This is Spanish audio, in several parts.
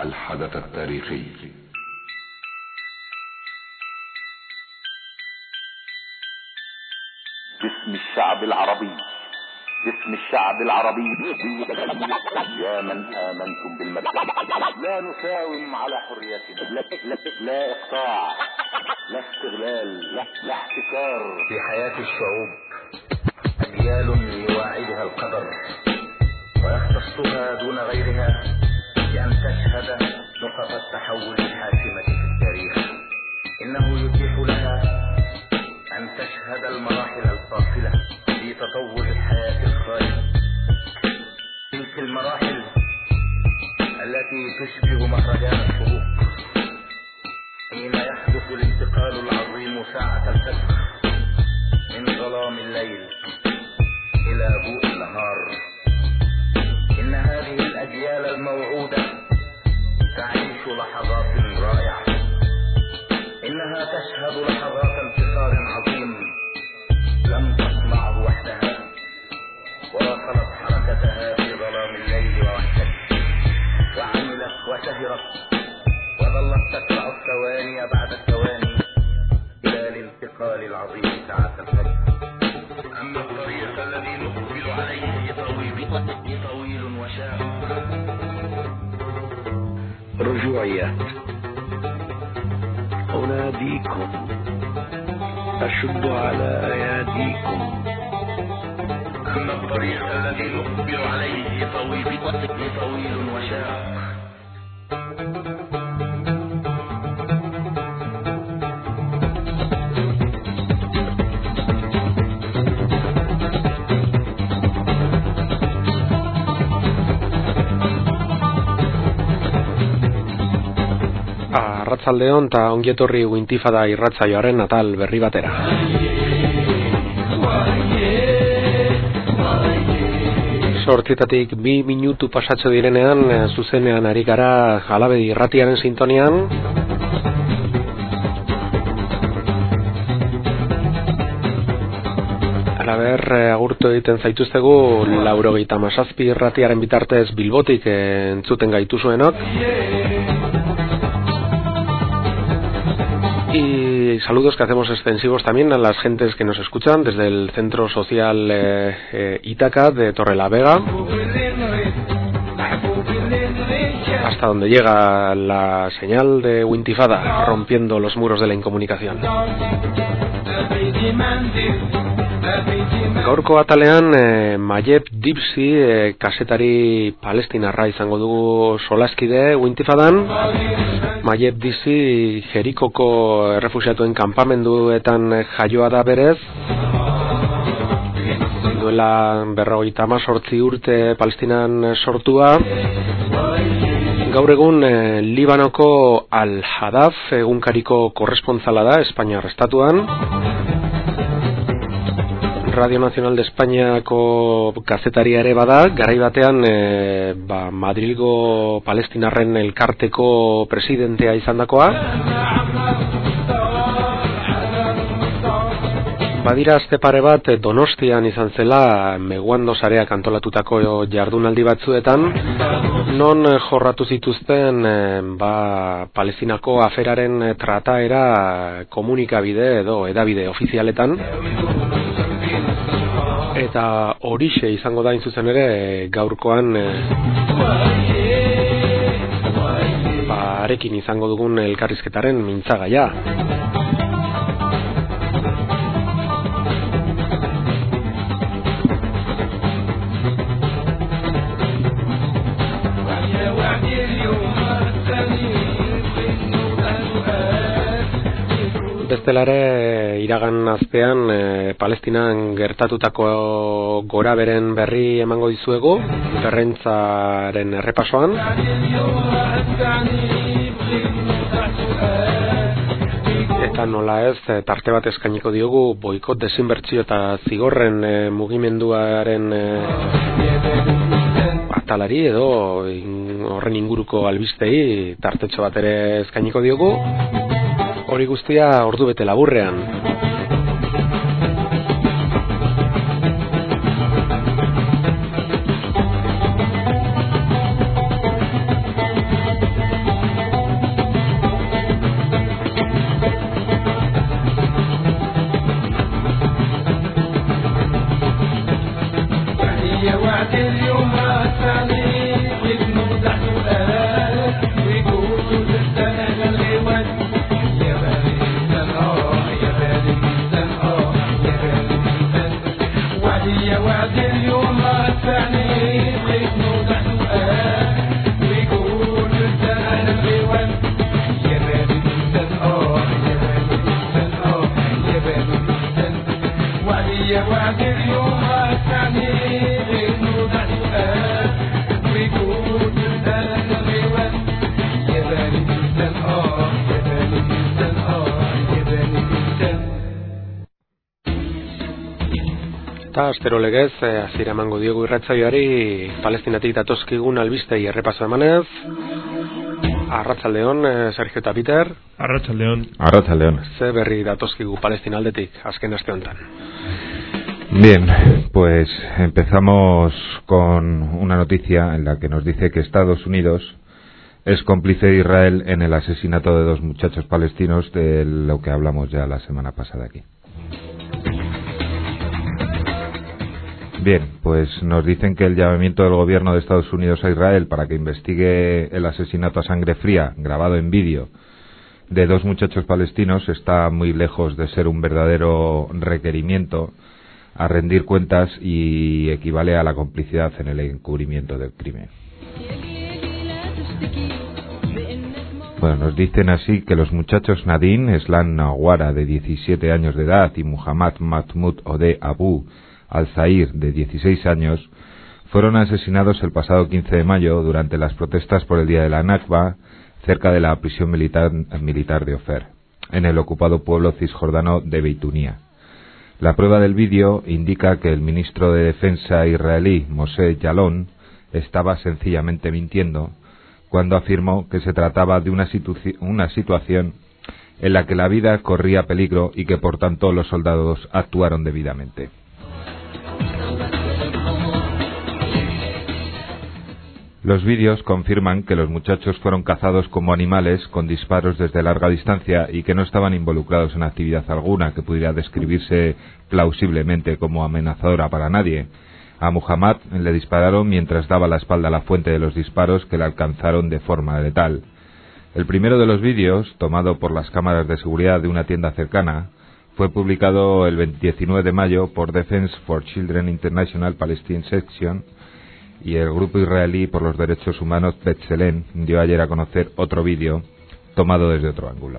الحدث التاريخي. باسم الشعب العربي، باسم الشعب العربي، يا من آمنتم بالمبدأ، لا نساوم على حريتنا، لا إقطاع، لا استغلال، لا احتكار. في حياة الشعوب أجيال يواعدها القدر ويختصها دون غيرها بأن تشهد نقط التحول الحاسمة في التاريخ. إنه يتيح لها أن تشهد المراحل الفاصلة في تطور الحياة الخالدة، تلك المراحل التي تشبه مهرجان الشروق حين يحدث الانتقال العظيم ساعة الفجر من ظلام الليل إلى ضوء النهار. إن هذه الأجيال الموعودة تعيش لحظات رائعة، إنها تشهد لحظات انتصار عظيم لم تصنعه وحدها، واصلت حركتها في ظلام الليل ووحدته، وعملت وسهرت وظلت تتبع الثواني بعد الثواني إلى الانتقال العظيم ساعة الفجر. أما الطريق الذي نقبل عليه طويل وشاق. رجوعيات. أناديكم أشد على أياديكم. أما الطريق الذي نقبل عليه طويل وشاق. Arratsaldeon eta ongietorri Wintifada irratsaioaren atal berri batera. Sortzietatik 2 minutu pasatxo direnean, zuzenean ari gara Alabedi irratiaren sintonian. Alaber, agurtu egiten zaituztegu 97 irratiaren bitartez Bilbotik entzuten gaituzuenok. Y saludos que hacemos extensivos también a las gentes que nos escuchan desde el Centro Social Ítaca de Torrelavega hasta donde llega la señal de Wintifada, rompiendo los muros de la incomunicación. Gaurko atalean Mayeb Dibsi kasetari palestinarra izango dugu solaskide Wintifadan. Mayeb Dibsi Jerikoko errefuxiatuen kanpamenduetan jaioa da berez. Duela 58 urte Palestinan sortua. Gaur egun Libanoko Al-Hadaf egunkariko korrespontzala da Espainiar estatuan. Radio Nacional de Espainiako kazetaria ere bada, garai batean Madrilgo Palestinarren elkarteko presidentea izandakoa. Badira aste pare bat Donostian izan zela Meguando sareak antolatutako jardunaldi batzuetan, non jorratu zituzten Palestinako aferaren trataera komunikabide edo edabide ofizialetan. Eta horixe izango da zuzen ere gaurkoan arekin izango dugun elkarrizketaren mintzagaia. Bestelare iragan azpean Palestinan gertatutako goraberen berri emango dizuegu berrentzaren errepasoan. Eta nola ez, tarte bat eskainiko diogu boikot, desinbertsio eta zigorren mugimenduaren atalari edo horren inguruko albistei tartetxo bat ere eskainiko diogu. Hori guztia ordu bete laburrean. Eta astero legez, hasiera emango diogu irratsaioari Palestinatik datozkigun albistei errepaso emanez. Arratsaldeon, Sergio eta Peter. Arratsaldeon. Arratsaldeon. Ze berri datozkigu Palestina aldetik azken aste honetan. Bien, pues empezamos con una noticia en la que nos dice que Estados Unidos es cómplice de Israel en el asesinato de 2 muchachos palestinos, de lo que hablamos ya la semana pasada aquí. Bien, pues nos dicen que el llamamiento del gobierno de Estados Unidos a Israel para que investigue el asesinato a sangre fría, grabado en vídeo, de 2 muchachos palestinos está muy lejos de ser un verdadero requerimiento a rendir cuentas y equivale a la complicidad en el encubrimiento del crimen. Bueno, nos dicen así que los muchachos Nadine Eslan Nawara, de 17 años de edad, y Muhammad Mahmoud Odeh Abu Al-Zahir, de 16 años, fueron asesinados el pasado 15 de mayo durante las protestas por el día de la Nakba, cerca de la prisión militar de Ofer, en el ocupado pueblo cisjordano de Beitunia. La prueba del vídeo indica que el ministro de Defensa israelí, Moshe Yalon, estaba sencillamente mintiendo cuando afirmó que se trataba de una situación en la que la vida corría peligro y que por tanto los soldados actuaron debidamente. Los vídeos confirman que los muchachos fueron cazados como animales con disparos desde larga distancia y que no estaban involucrados en actividad alguna que pudiera describirse plausiblemente como amenazadora para nadie. A Muhammad le dispararon mientras daba la espalda a la fuente de los disparos, que le alcanzaron de forma letal. El primero de los vídeos, tomado por las cámaras de seguridad de una tienda cercana, fue publicado el 19 de mayo por Defense for Children International Palestine Section, y el grupo israelí por los derechos humanos B'Tselem dio ayer a conocer otro vídeo tomado desde otro ángulo.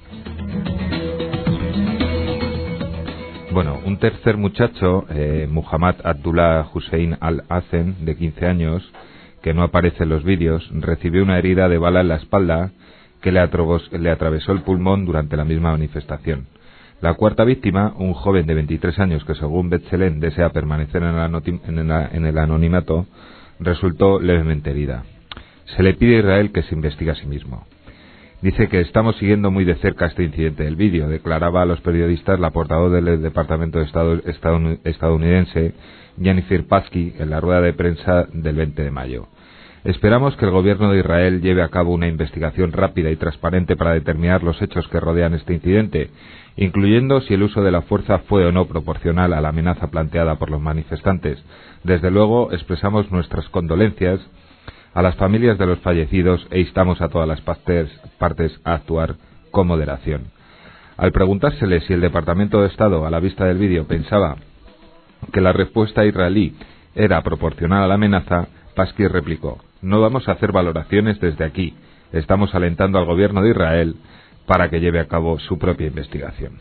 Bueno, un tercer muchacho, Muhammad Abdullah Hussein Al-Hazen, de 15 años, que no aparece en los vídeos, recibió una herida de bala en la espalda que le atravesó el pulmón durante la misma manifestación. La cuarta víctima, un joven de 23 años que según B'Tselem desea permanecer en el anonimato, resultó levemente herida. Se le pide a Israel que se investigue a sí mismo. Dice que estamos siguiendo muy de cerca este incidente del vídeo, declaraba a los periodistas la portavoz del Departamento de Estado estadounidense, Jennifer Paskey, en la rueda de prensa del 20 de mayo. Esperamos que el gobierno de Israel lleve a cabo una investigación rápida y transparente para determinar los hechos que rodean este incidente, incluyendo si el uso de la fuerza fue o no proporcional a la amenaza planteada por los manifestantes. Desde luego, expresamos nuestras condolencias a las familias de los fallecidos e instamos a todas las partes a actuar con moderación. Al preguntársele si el Departamento de Estado, a la vista del vídeo, pensaba que la respuesta israelí era proporcional a la amenaza, Paskey replicó: no vamos a hacer valoraciones desde aquí. Estamos alentando al gobierno de Israel para que lleve a cabo su propia investigación.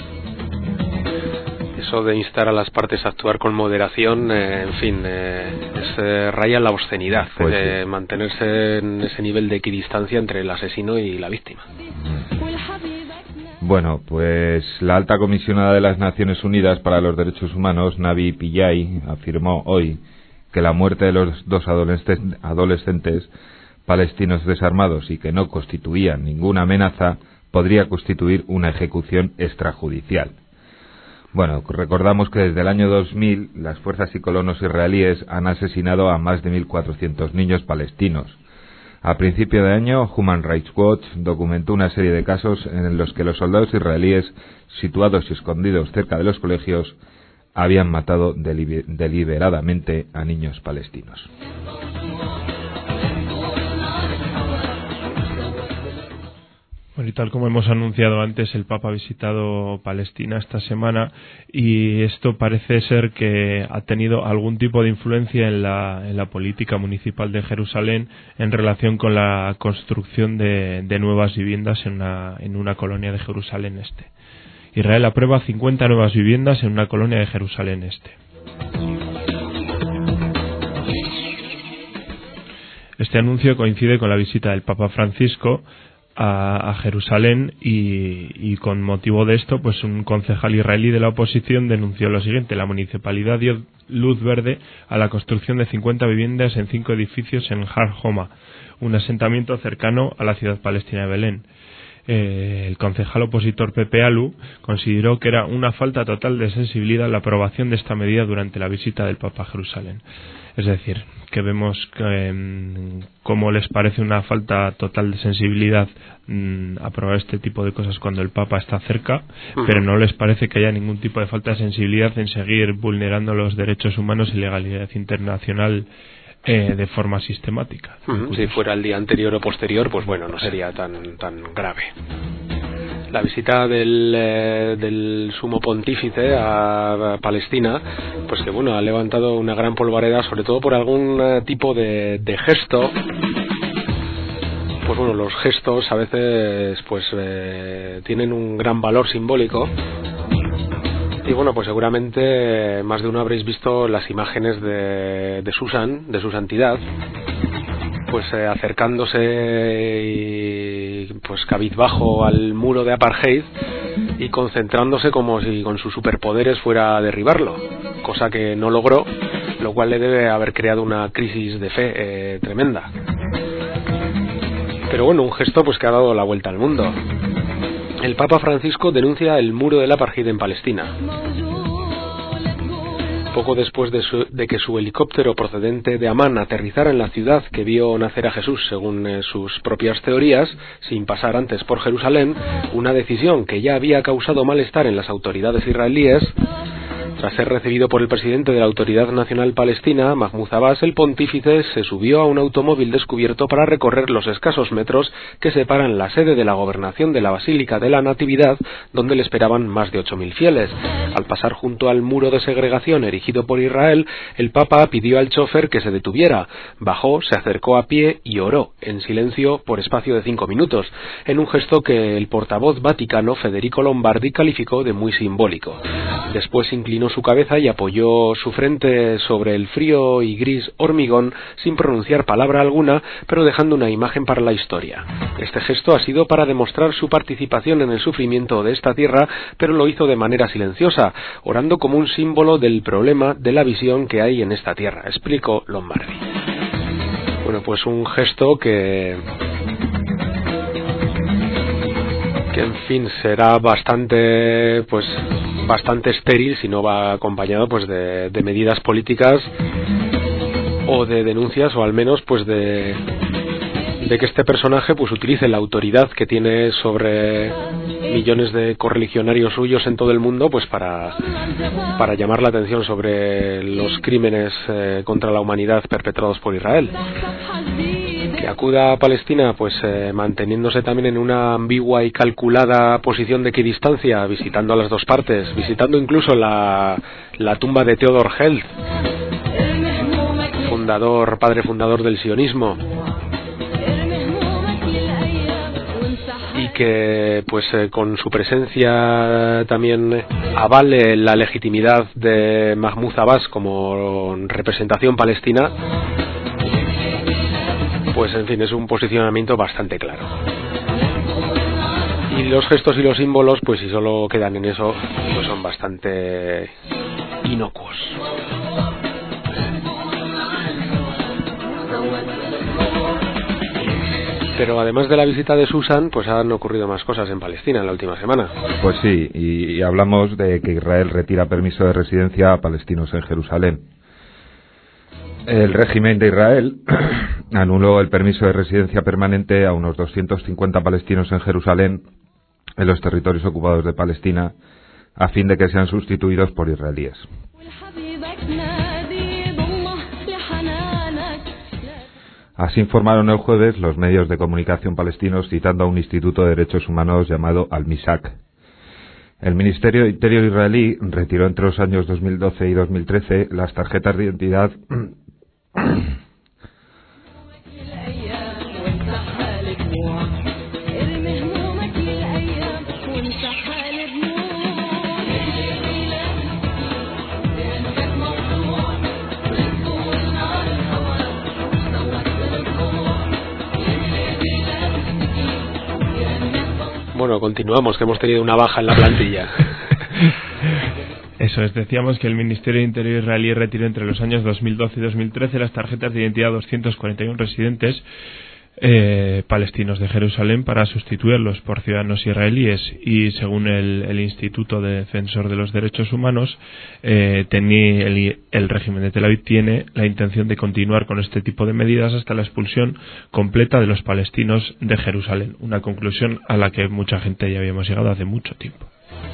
Eso de instar a las partes a actuar con moderación, en fin, raya la obscenidad, pues sí. Mantenerse en ese nivel de equidistancia entre el asesino y la víctima. Bueno, pues la alta comisionada de las Naciones Unidas para los Derechos Humanos, Navi Pillay, afirmó hoy que la muerte de los 2 adolescentes palestinos desarmados y que no constituían ninguna amenaza podría constituir una ejecución extrajudicial. Bueno, recordamos que desde el año 2000 las fuerzas y colonos israelíes han asesinado a más de 1.400 niños palestinos. A principio de año, Human Rights Watch documentó una serie de casos en los que los soldados israelíes situados y escondidos cerca de los colegios habían matado deliberadamente a niños palestinos. Bueno, y tal como hemos anunciado antes, el Papa ha visitado Palestina esta semana y esto parece ser que ha tenido algún tipo de influencia en la política municipal de Jerusalén en relación con la construcción de nuevas viviendas en una colonia de Jerusalén Este. Israel aprueba 50 nuevas viviendas en una colonia de Jerusalén Este. Este anuncio coincide con la visita del Papa Francisco a Jerusalén y con motivo de esto pues un concejal israelí de la oposición denunció lo siguiente: la municipalidad dio luz verde a la construcción de 50 viviendas en 5 edificios en Har Homa, un asentamiento cercano a la ciudad palestina de Belén. El concejal opositor Pepe Alu consideró que era una falta total de sensibilidad la aprobación de esta medida durante la visita del Papa a Jerusalén. Es decir, que vemos cómo les parece una falta total de sensibilidad aprobar este tipo de cosas cuando el Papa está cerca, pero no les parece que haya ningún tipo de falta de sensibilidad en seguir vulnerando los derechos humanos y legalidad internacional de forma sistemática. Si fuera el día anterior o posterior, pues bueno, no sería tan grave. La visita del sumo pontífice a Palestina, pues que bueno, ha levantado una gran polvareda, sobre todo por algún tipo de gesto. Pues bueno, los gestos a veces pues tienen un gran valor simbólico. Y bueno, pues seguramente más de uno habréis visto las imágenes de Susan, de su santidad, pues acercándose y pues cabizbajo al muro de apartheid y concentrándose como si con sus superpoderes fuera a derribarlo, cosa que no logró, lo cual le debe haber creado una crisis de fe tremenda. Pero bueno, un gesto pues que ha dado la vuelta al mundo. El Papa Francisco denuncia el muro del apartheid en Palestina. Poco después de que su helicóptero procedente de Amán aterrizara en la ciudad que vio nacer a Jesús, según sus propias teorías, sin pasar antes por Jerusalén, una decisión que ya había causado malestar en las autoridades israelíes. Tras ser recibido por el presidente de la Autoridad Nacional Palestina, Mahmoud Abbas, el pontífice se subió a un automóvil descubierto para recorrer los escasos metros que separan la sede de la gobernación de la Basílica de la Natividad, donde le esperaban más de 8.000 fieles. Al pasar junto al muro de segregación erigido por Israel, el Papa pidió al chofer que se detuviera. Bajó, se acercó a pie y oró, en silencio, por espacio de 5 minutos, en un gesto que el portavoz vaticano Federico Lombardi calificó de muy simbólico. Después inclinó su cabeza y apoyó su frente sobre el frío y gris hormigón sin pronunciar palabra alguna, pero dejando una imagen para la historia. Este gesto ha sido para demostrar su participación en el sufrimiento de esta tierra, pero lo hizo de manera silenciosa, orando como un símbolo del problema de la visión que hay en esta tierra, explicó Lombardi. Bueno, pues un gesto que en fin será bastante estéril si no va acompañado pues de medidas políticas o de denuncias, o al menos pues de que este personaje pues utilice la autoridad que tiene sobre millones de correligionarios suyos en todo el mundo pues para llamar la atención sobre los crímenes contra la humanidad perpetrados por Israel. Que acuda a Palestina pues manteniéndose también en una ambigua y calculada posición de equidistancia, visitando a las dos partes, visitando incluso la tumba de Theodor Herzl, padre fundador del sionismo, y que pues con su presencia también avale la legitimidad de Mahmoud Abbas como representación palestina. Pues en fin, es un posicionamiento bastante claro. Y los gestos y los símbolos, pues si solo quedan en eso, pues son bastante inocuos. Pero además de la visita de Susan, pues han ocurrido más cosas en Palestina en la última semana. Pues sí, y hablamos de que Israel retira permiso de residencia a palestinos en Jerusalén. El régimen de Israel anuló el permiso de residencia permanente a unos 250 palestinos en Jerusalén, en los territorios ocupados de Palestina, a fin de que sean sustituidos por israelíes. Así informaron el jueves los medios de comunicación palestinos, citando a un instituto de derechos humanos llamado Al-Misak. El Ministerio de Interior israelí retiró entre los años 2012 y 2013 las tarjetas de identidad Bueno, continuamos, que hemos tenido una baja en la plantilla. Eso es, decíamos que el Ministerio de Interior israelí retiró entre los años 2012 y 2013 las tarjetas de identidad de 241 residentes palestinos de Jerusalén para sustituirlos por ciudadanos israelíes, y según el Instituto de Defensor de los Derechos Humanos, el régimen de Tel Aviv tiene la intención de continuar con este tipo de medidas hasta la expulsión completa de los palestinos de Jerusalén, una conclusión a la que mucha gente ya habíamos llegado hace mucho tiempo.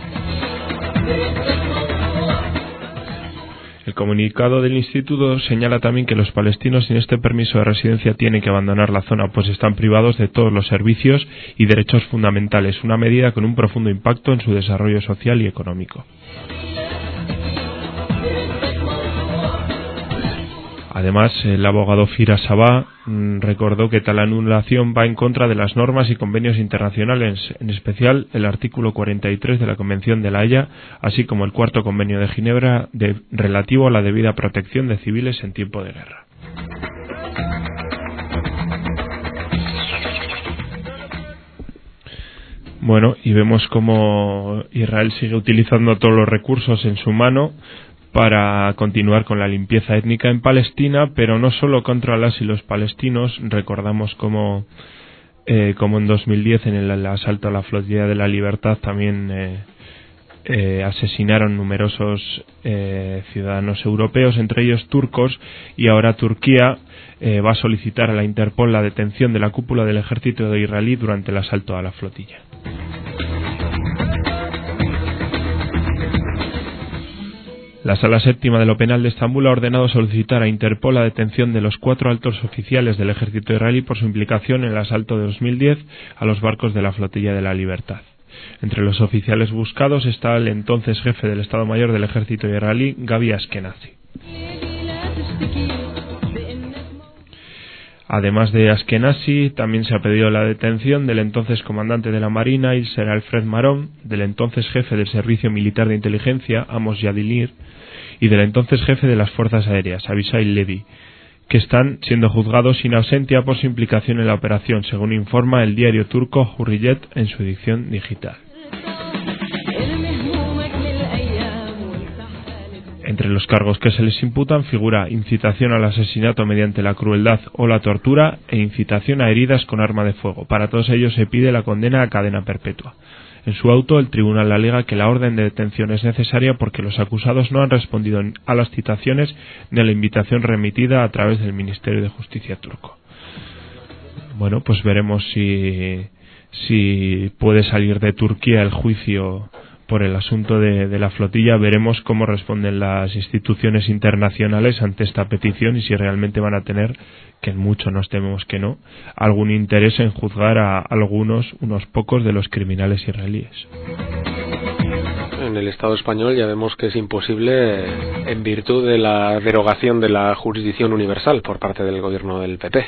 El comunicado del instituto señala también que los palestinos sin este permiso de residencia tienen que abandonar la zona, pues están privados de todos los servicios y derechos fundamentales, una medida con un profundo impacto en su desarrollo social y económico. Además, el abogado Fira Sabah recordó que tal anulación va en contra de las normas y convenios internacionales, en especial el artículo 43 de la Convención de La Haya, así como el cuarto convenio de Ginebra relativo a la debida protección de civiles en tiempo de guerra. Bueno, y vemos cómo Israel sigue utilizando todos los recursos en su mano para continuar con la limpieza étnica en Palestina, pero no solo contra las y los palestinos. Recordamos como en 2010 en el asalto a la Flotilla de la Libertad también asesinaron numerosos ciudadanos europeos, entre ellos turcos, y ahora Turquía va a solicitar a la Interpol la detención de la cúpula del ejército israelí durante el asalto a la flotilla. La Sala Séptima de lo Penal de Estambul ha ordenado solicitar a Interpol la detención de los 4 altos oficiales del ejército israelí por su implicación en el asalto de 2010 a los barcos de la Flotilla de la Libertad. Entre los oficiales buscados está el entonces jefe del Estado Mayor del ejército israelí, Gabi Ashkenazi. Además de Ashkenazi, también se ha pedido la detención del entonces comandante de la Marina, Ilser Alfred Maron, del entonces jefe del Servicio Militar de Inteligencia, Amos Yadinir, y del entonces jefe de las Fuerzas Aéreas, Abishai Levi, que están siendo juzgados sin ausencia por su implicación en la operación, según informa el diario turco Hurriyet en su edición digital. Entre los cargos que se les imputan figura incitación al asesinato mediante la crueldad o la tortura e incitación a heridas con arma de fuego. Para todos ellos se pide la condena a cadena perpetua. En su auto, el tribunal alega que la orden de detención es necesaria porque los acusados no han respondido a las citaciones ni a la invitación remitida a través del Ministerio de Justicia turco. Bueno, pues veremos si puede salir de Turquía el juicio por el asunto de la flotilla. Veremos cómo responden las instituciones internacionales ante esta petición y si realmente van a tener, que en mucho nos tememos que no, algún interés en juzgar a unos pocos de los criminales israelíes. En el Estado español ya vemos que es imposible en virtud de la derogación de la jurisdicción universal por parte del gobierno del PP.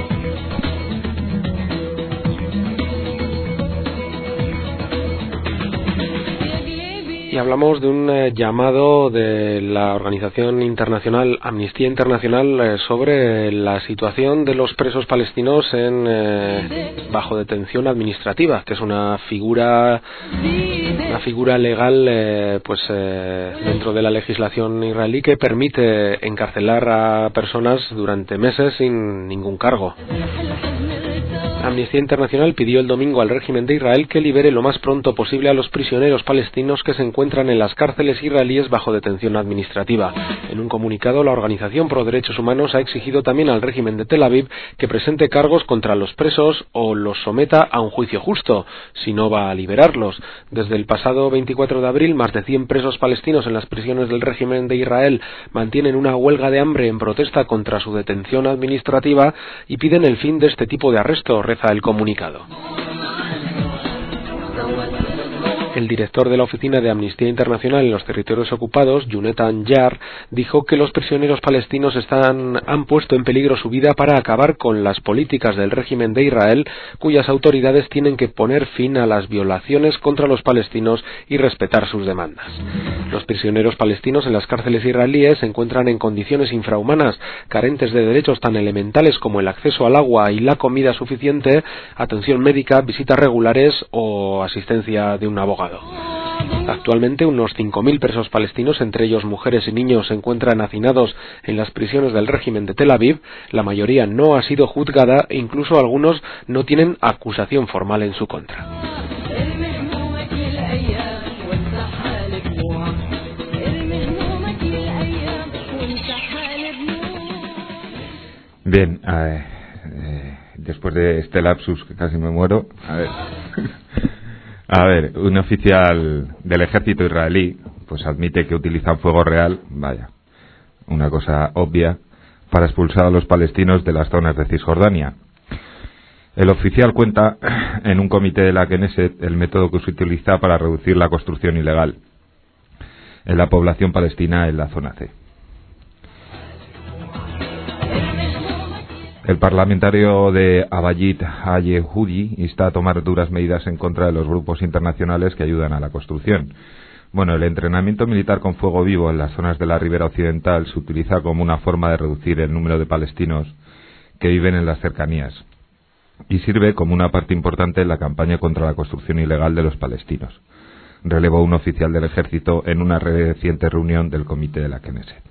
Y hablamos de un llamado de la organización internacional Amnistía Internacional sobre la situación de los presos palestinos bajo detención administrativa, que es una figura legal dentro de la legislación israelí que permite encarcelar a personas durante meses sin ningún cargo. Amnistía Internacional pidió el domingo al régimen de Israel que libere lo más pronto posible a los prisioneros palestinos que se encuentran en las cárceles israelíes bajo detención administrativa. En un comunicado, la Organización Pro Derechos Humanos ha exigido también al régimen de Tel Aviv que presente cargos contra los presos o los someta a un juicio justo, si no va a liberarlos. Desde el pasado 24 de abril, más de 100 presos palestinos en las prisiones del régimen de Israel mantienen una huelga de hambre en protesta contra su detención administrativa y piden el fin de este tipo de arresto, reza el comunicado. el director de la Oficina de Amnistía Internacional en los Territorios Ocupados, Yonatan Yar, dijo que los prisioneros palestinos han puesto en peligro su vida para acabar con las políticas del régimen de Israel, cuyas autoridades tienen que poner fin a las violaciones contra los palestinos y respetar sus demandas. Los prisioneros palestinos en las cárceles israelíes se encuentran en condiciones infrahumanas, carentes de derechos tan elementales como el acceso al agua y la comida suficiente, atención médica, visitas regulares o asistencia de un abogado. Actualmente unos 5.000 presos palestinos, entre ellos mujeres y niños, se encuentran hacinados en las prisiones del régimen de Tel Aviv. La mayoría no ha sido juzgada e incluso algunos no tienen acusación formal en su contra. Bien, después de este lapsus que casi me muero, a ver, un oficial del ejército israelí pues admite que utilizan fuego real, vaya, una cosa obvia, para expulsar a los palestinos de las zonas de Cisjordania. El oficial cuenta en un comité de la Knesset el método que se utiliza para reducir la construcción ilegal en la población palestina en la zona C. El parlamentario de Abayit Hayehudi insta a tomar duras medidas en contra de los grupos internacionales que ayudan a la construcción. Bueno, el entrenamiento militar con fuego vivo en las zonas de la ribera occidental se utiliza como una forma de reducir el número de palestinos que viven en las cercanías y sirve como una parte importante en la campaña contra la construcción ilegal de los palestinos, relevó un oficial del ejército en una reciente reunión del comité de la Knesset.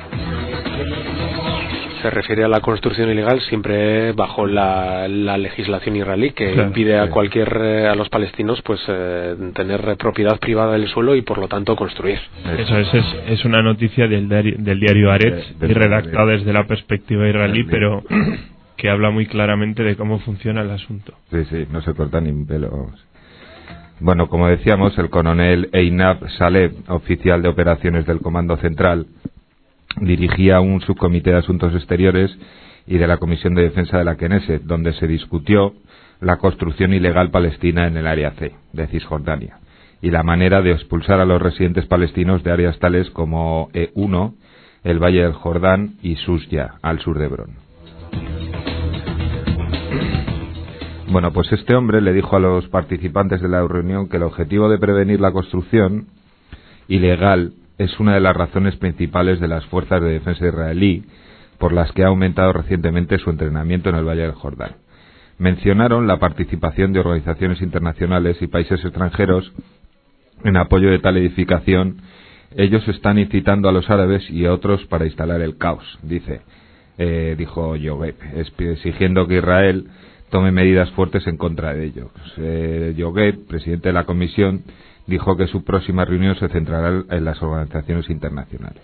Se refiere a la construcción ilegal siempre bajo la legislación israelí que impide a los palestinos pues tener propiedad privada del suelo y por lo tanto construir. Eso es una noticia del diario Haaretz y redactada desde la perspectiva israelí, pero que habla muy claramente de cómo funciona el asunto. Sí, no se corta ni un pelo. Bueno, como decíamos, el coronel Einab Saleh, oficial de operaciones del Comando Central, dirigía un subcomité de asuntos exteriores y de la Comisión de Defensa de la Knesset, donde se discutió la construcción ilegal palestina en el área C de Cisjordania y la manera de expulsar a los residentes palestinos de áreas tales como E1, el Valle del Jordán y Susya, al sur de Hebrón. Bueno, pues este hombre le dijo a los participantes de la reunión que el objetivo de prevenir la construcción ilegal es una de las razones principales de las fuerzas de defensa israelí por las que ha aumentado recientemente su entrenamiento en el Valle del Jordán. Mencionaron la participación de organizaciones internacionales y países extranjeros en apoyo de tal edificación. Ellos están incitando a los árabes y a otros para instalar el caos, dijo Yogueb, exigiendo que Israel tome medidas fuertes en contra de ellos. Yogueb, presidente de la comisión, dijo que su próxima reunión se centrará en las organizaciones internacionales.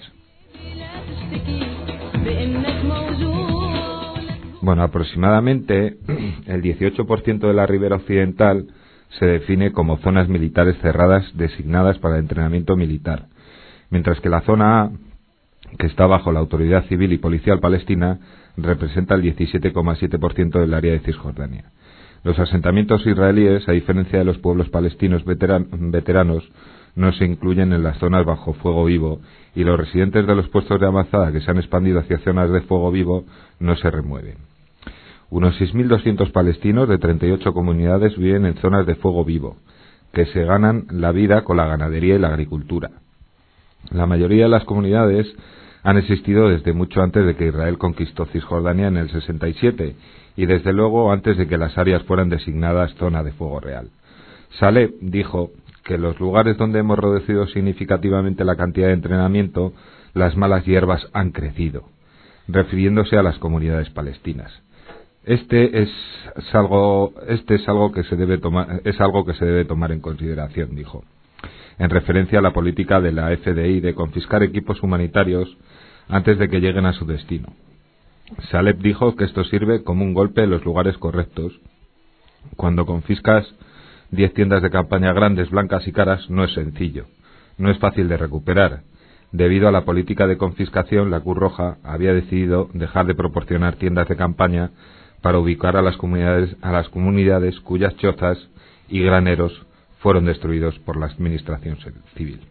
Bueno, aproximadamente el 18% de la ribera occidental se define como zonas militares cerradas designadas para el entrenamiento militar, mientras que la zona A, que está bajo la autoridad civil y policial palestina, representa el 17,7% del área de Cisjordania. Los asentamientos israelíes, a diferencia de los pueblos palestinos veteranos, no se incluyen en las zonas bajo fuego vivo y los residentes de los puestos de avanzada que se han expandido hacia zonas de fuego vivo no se remueven. Unos 6.200 palestinos de 38 comunidades viven en zonas de fuego vivo, que se ganan la vida con la ganadería y la agricultura. La mayoría de las comunidades han existido desde mucho antes de que Israel conquistó Cisjordania en el 67 y desde luego antes de que las áreas fueran designadas zona de fuego real. Saleh dijo que en los lugares donde hemos reducido significativamente la cantidad de entrenamiento, las malas hierbas han crecido, refiriéndose a las comunidades palestinas. Este es algo que se debe tomar en consideración, dijo, en referencia a la política de la FDI de confiscar equipos humanitarios antes de que lleguen a su destino. Saleh dijo que esto sirve como un golpe en los lugares correctos. Cuando confiscas 10 tiendas de campaña grandes, blancas y caras, no es sencillo, no es fácil de recuperar. Debido a la política de confiscación, la Cruz Roja había decidido dejar de proporcionar tiendas de campaña para ubicar a las comunidades cuyas chozas y graneros fueron destruidos por la administración civil.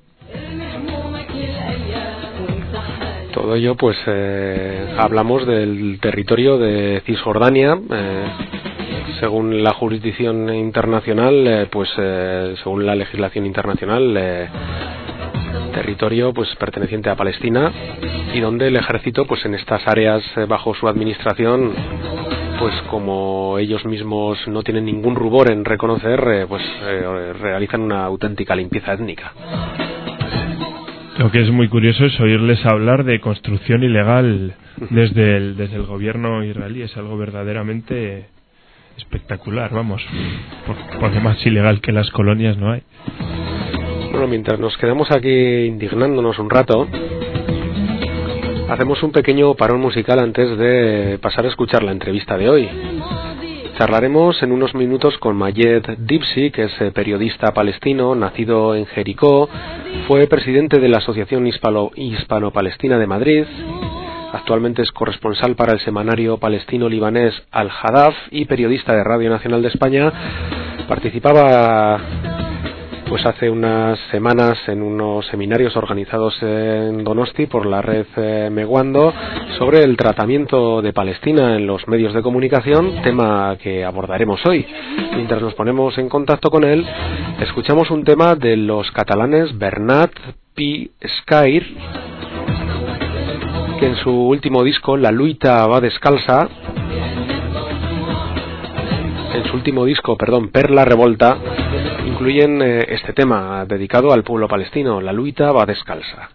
Todo ello, pues hablamos del territorio de Cisjordania. Según la jurisdicción internacional, según la legislación internacional, territorio pues perteneciente a Palestina, y donde el ejército, pues en estas áreas bajo su administración, pues como ellos mismos no tienen ningún rubor en reconocer, realizan una auténtica limpieza étnica. Lo que es muy curioso es oírles hablar de construcción ilegal desde el gobierno israelí. Es algo verdaderamente espectacular, vamos, porque más ilegal que las colonias no hay. Bueno, mientras nos quedamos aquí indignándonos un rato, hacemos un pequeño parón musical antes de pasar a escuchar la entrevista de hoy. Charlaremos en unos minutos con Mayed Dibsi, que es periodista palestino, nacido en Jericó, fue presidente de la Asociación Hispano-Palestina de Madrid, actualmente es corresponsal para el semanario palestino-libanés Al-Hadaf y periodista de Radio Nacional de España. Participaba pues hace unas semanas en unos seminarios organizados en Donosti por la red Meguando sobre el tratamiento de Palestina en los medios de comunicación, tema que abordaremos hoy. Mientras nos ponemos en contacto con él, escuchamos un tema de los catalanes Bernat Pi Escair, que en su último disco, La Luita va descalza, Per la revolta, incluyen este tema dedicado al pueblo palestino, La Luita va descalza.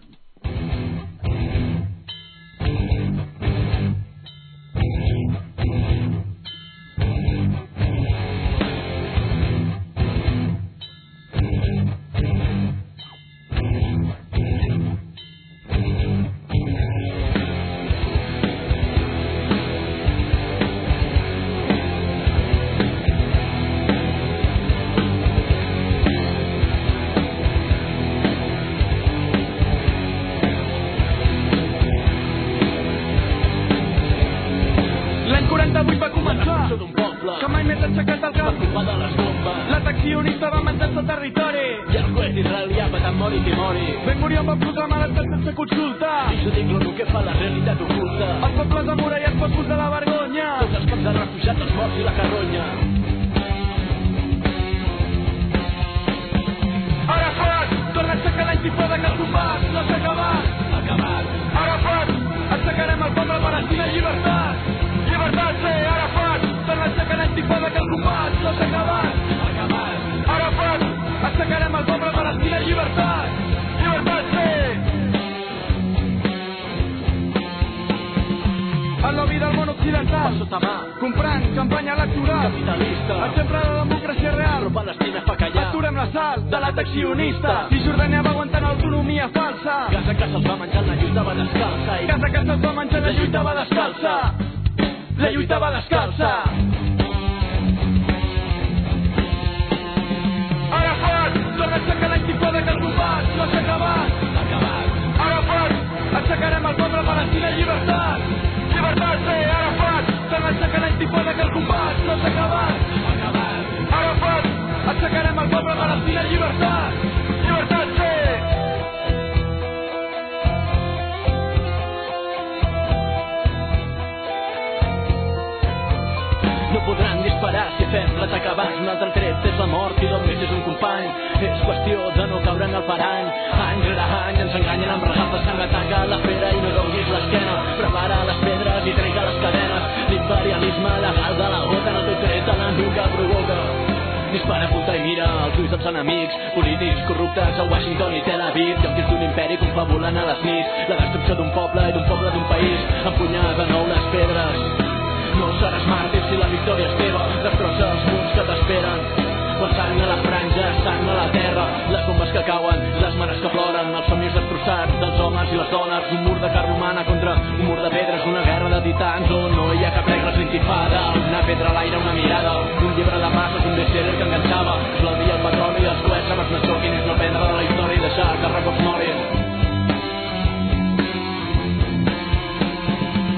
Dispara, apunta i mira els ulls dels enemics polítics corruptes a Washington i Tel Aviv, llocs d'un imperi confabulant a les nits, la destrucció d'un poble i d'un país. Empunyar de nou les pedres, no seràs màrtir si la victòria és teva. Destrossa els murs que t'esperen, la sang a la franja, sang a la terra, les bombes que cauen, les mares que ploren, els somnis destrossats dels homes i les dones, un mur de carn humana contra un mur de pedres, una guerra de titans on no hi ha cap regla, l'intifada, una pedra a l'aire, una mirada, un llibre de masses, un bestseller que enganxava, esclavi el petroli i els coets amb els més toquins, no aprendre de la història i deixar que records morin.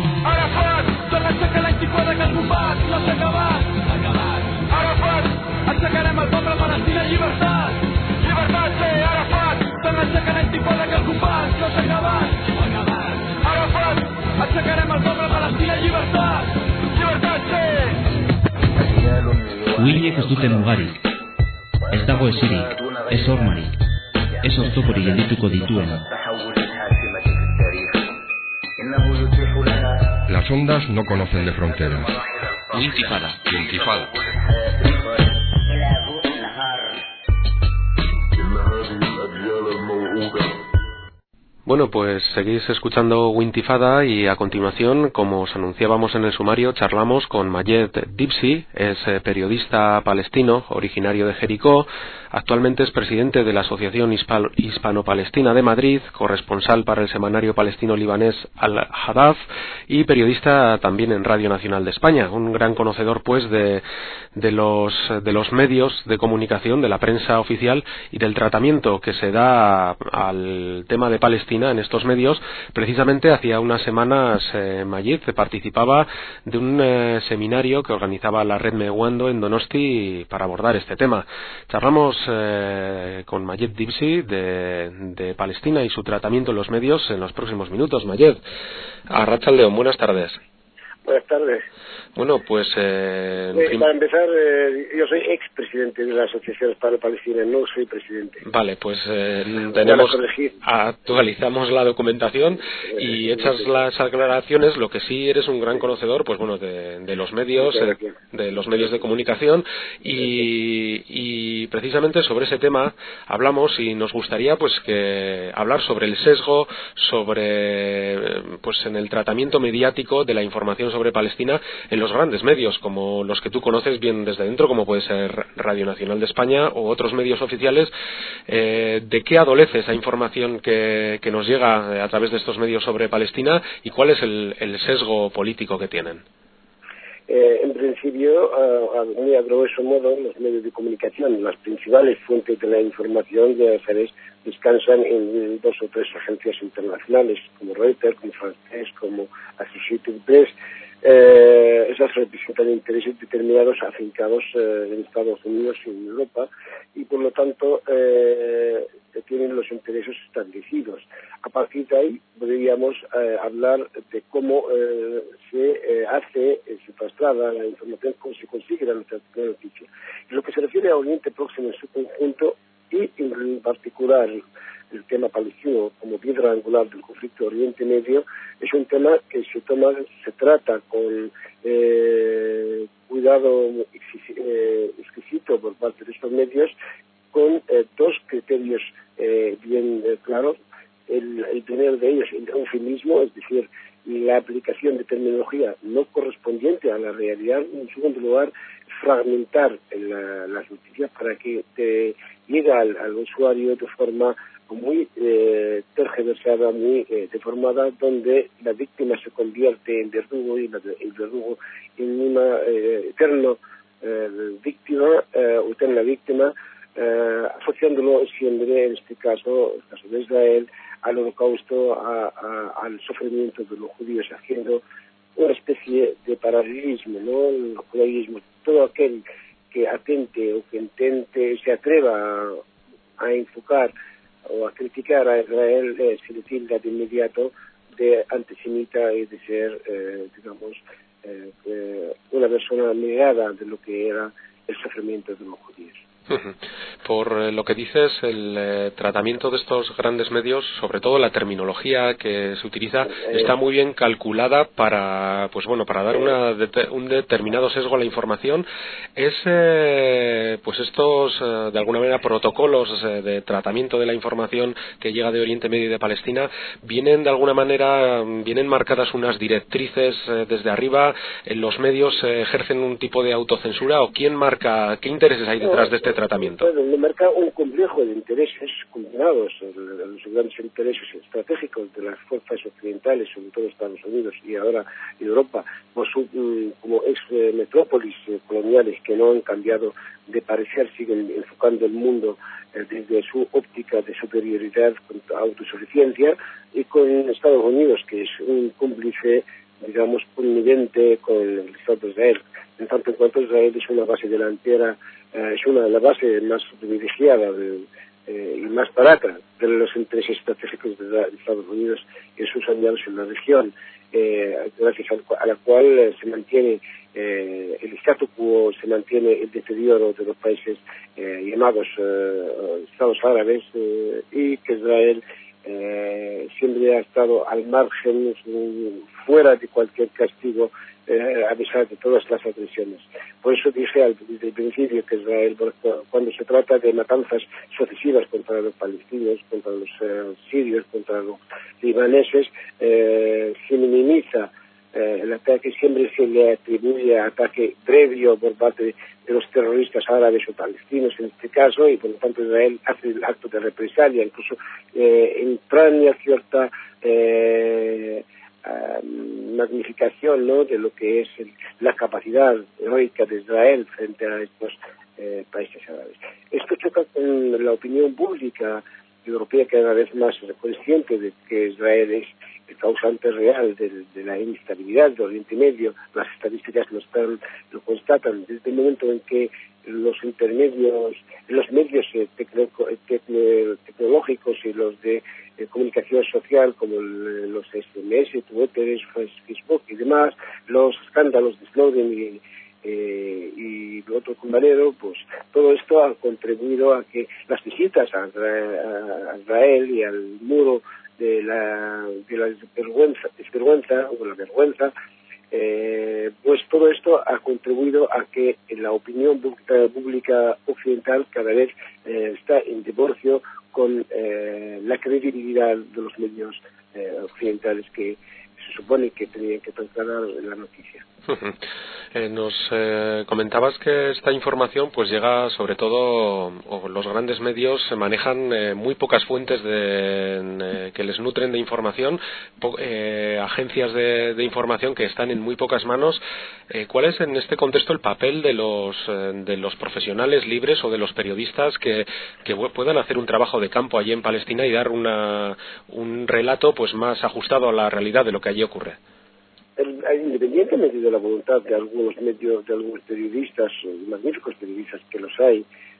Arafat, torna a aixecar la intifada que el combat no s'ha acabat. Arafat, Aixecarem el poble, Palestina, llibertat. Llibertat, sí, Arafat. Torna a aixecar la intifada que el combat no s'ha acabat. Arafat, aixecarem el poble, Palestina, llibertat. Llibertat, sí. Uhinek ez dute mugarik. Ez dago esirik, ez hormarik, ez oztoporik geldituko dituen. Las ondas no conocen de fronteras. Wintifada. Wintifada. Bueno, pues seguís escuchando Wintifada y a continuación, como os anunciábamos en el sumario, charlamos con Mayed Dibsi, es periodista palestino, originario de Jericó, actualmente es presidente de la Asociación Hispano-Palestina de Madrid, corresponsal para el semanario palestino-libanés Al-Hadaf y periodista también en Radio Nacional de España, un gran conocedor pues de los medios de comunicación, de la prensa oficial y del tratamiento que se da al tema de Palestina en estos medios. Precisamente hacía unas semanas Mayed participaba de un seminario que organizaba la Red Meguando en Donosti para abordar este tema. Charlamos con Mayed Dibsi de Palestina y su tratamiento en los medios en los próximos minutos. Mayed, Arratsaldeon, buenas tardes. Buenas tardes. Bueno, pues... para empezar, yo soy expresidente de la Asociación Hispano-Palestina, no soy presidente. Vale, pues actualizamos la documentación y hechas las aclaraciones, lo que sí eres un gran conocedor, pues bueno, de los medios, de los medios de comunicación y precisamente sobre ese tema hablamos y nos gustaría pues que hablar sobre el sesgo, sobre pues en el tratamiento mediático de la información sobre Palestina en los grandes medios, como los que tú conoces bien desde dentro, como puede ser Radio Nacional de España o otros medios oficiales. ¿De qué adolece esa información que nos llega a través de estos medios sobre Palestina y cuál es el sesgo político que tienen? En principio, muy a grosso modo, los medios de comunicación, las principales fuentes de la información, ya sabes, descansan en 2 o 3 agencias internacionales, como Reuters, como France Press, como Associated Press. Esas representan intereses determinados afincados en Estados Unidos y en Europa y por lo tanto tienen los intereses establecidos. A partir de ahí podríamos hablar de cómo se traslada la información, cómo se consigue la noticia. En lo que se refiere a Oriente Próximo en su conjunto y en particular el tema palestino como piedra angular del conflicto Oriente Medio, es un tema que se trata con cuidado exquisito por parte de estos medios, con 2 criterios bien claros. El primero de ellos, el eufemismo, es decir, la aplicación de terminología no correspondiente a la realidad. En segundo lugar, fragmentar las noticias para que llegue al usuario de forma muy tergiversada, muy deformada, donde la víctima se convierte en verdugo y el verdugo en una eterna víctima, eterna víctima, asociándolo siempre, en este caso, el caso de Israel, al holocausto, al sufrimiento de los judíos, haciendo una especie de paralelismo, ¿no? El judaísmo, todo aquel que atente o que intente, se atreva a enfocar o a criticar a Israel, se le tilda de inmediato de antisemita y de ser, una persona negada de lo que era el sufrimiento de los judíos. Por lo que dices, el tratamiento de estos grandes medios, sobre todo la terminología que se utiliza, está muy bien calculada para, pues bueno, para dar un determinado sesgo a la información. Es, pues estos, de alguna manera, protocolos de tratamiento de la información que llega de Oriente Medio y de Palestina, vienen de alguna manera, vienen marcadas unas directrices desde arriba. Los medios ejercen un tipo de autocensura, o quién marca, qué intereses hay detrás de este tratamiento. Bueno, marca un complejo de intereses combinados, los grandes intereses estratégicos de las fuerzas occidentales, sobre todo Estados Unidos y ahora Europa, como ex metrópolis coloniales que no han cambiado de parecer, siguen enfocando el mundo desde su óptica de superioridad, autosuficiencia, y con Estados Unidos, que es un cómplice, digamos, connivente con el Estado de Israel. en tanto en cuanto Israel es una base delantera, es la base más privilegiada y más barata de los intereses estratégicos de Estados Unidos y de sus aliados en la región, gracias a la cual se mantiene el statu quo, se mantiene el deterioro de los países llamados Estados Árabes, y que Israel siempre ha estado al margen, fuera de cualquier castigo, a pesar de todas las agresiones. Por eso dije desde el principio que Israel, cuando se trata de matanzas sucesivas contra los palestinos, contra los sirios, contra los libaneses, se minimiza el ataque, siempre se le atribuye ataque previo por parte de los terroristas árabes o palestinos en este caso, y por lo tanto Israel hace el acto de represalia, incluso entraña cierta magnificación, ¿no?, de lo que es la capacidad heroica de Israel frente a estos países árabes. Esto choca con la opinión pública europea, cada vez más consciente de que Israel es el causante real de la inestabilidad del Oriente Medio. Las estadísticas lo constatan desde el momento en que los medios tecnológicos y los de comunicación social, como los SMS, Twitter, Facebook y demás, los escándalos de Snowden y lo otro con Valero, pues todo esto ha contribuido a que las visitas a Israel y al muro de la desvergüenza o la vergüenza, pues todo esto ha contribuido a que la opinión pública occidental cada vez está en divorcio con la credibilidad de los medios occidentales que se supone que tenían que trasladar la noticia. Nos comentabas que esta información pues llega sobre todo, o los grandes medios manejan muy pocas fuentes que les nutren de información, agencias de información que están en muy pocas manos. ¿Cuál es en este contexto el papel de los profesionales libres o de los periodistas que puedan hacer un trabajo de campo allí en Palestina y dar un relato pues más ajustado a la realidad de lo que allí ocurre? Independientemente de la voluntad de algunos medios, de algunos periodistas, magníficos periodistas que los hay,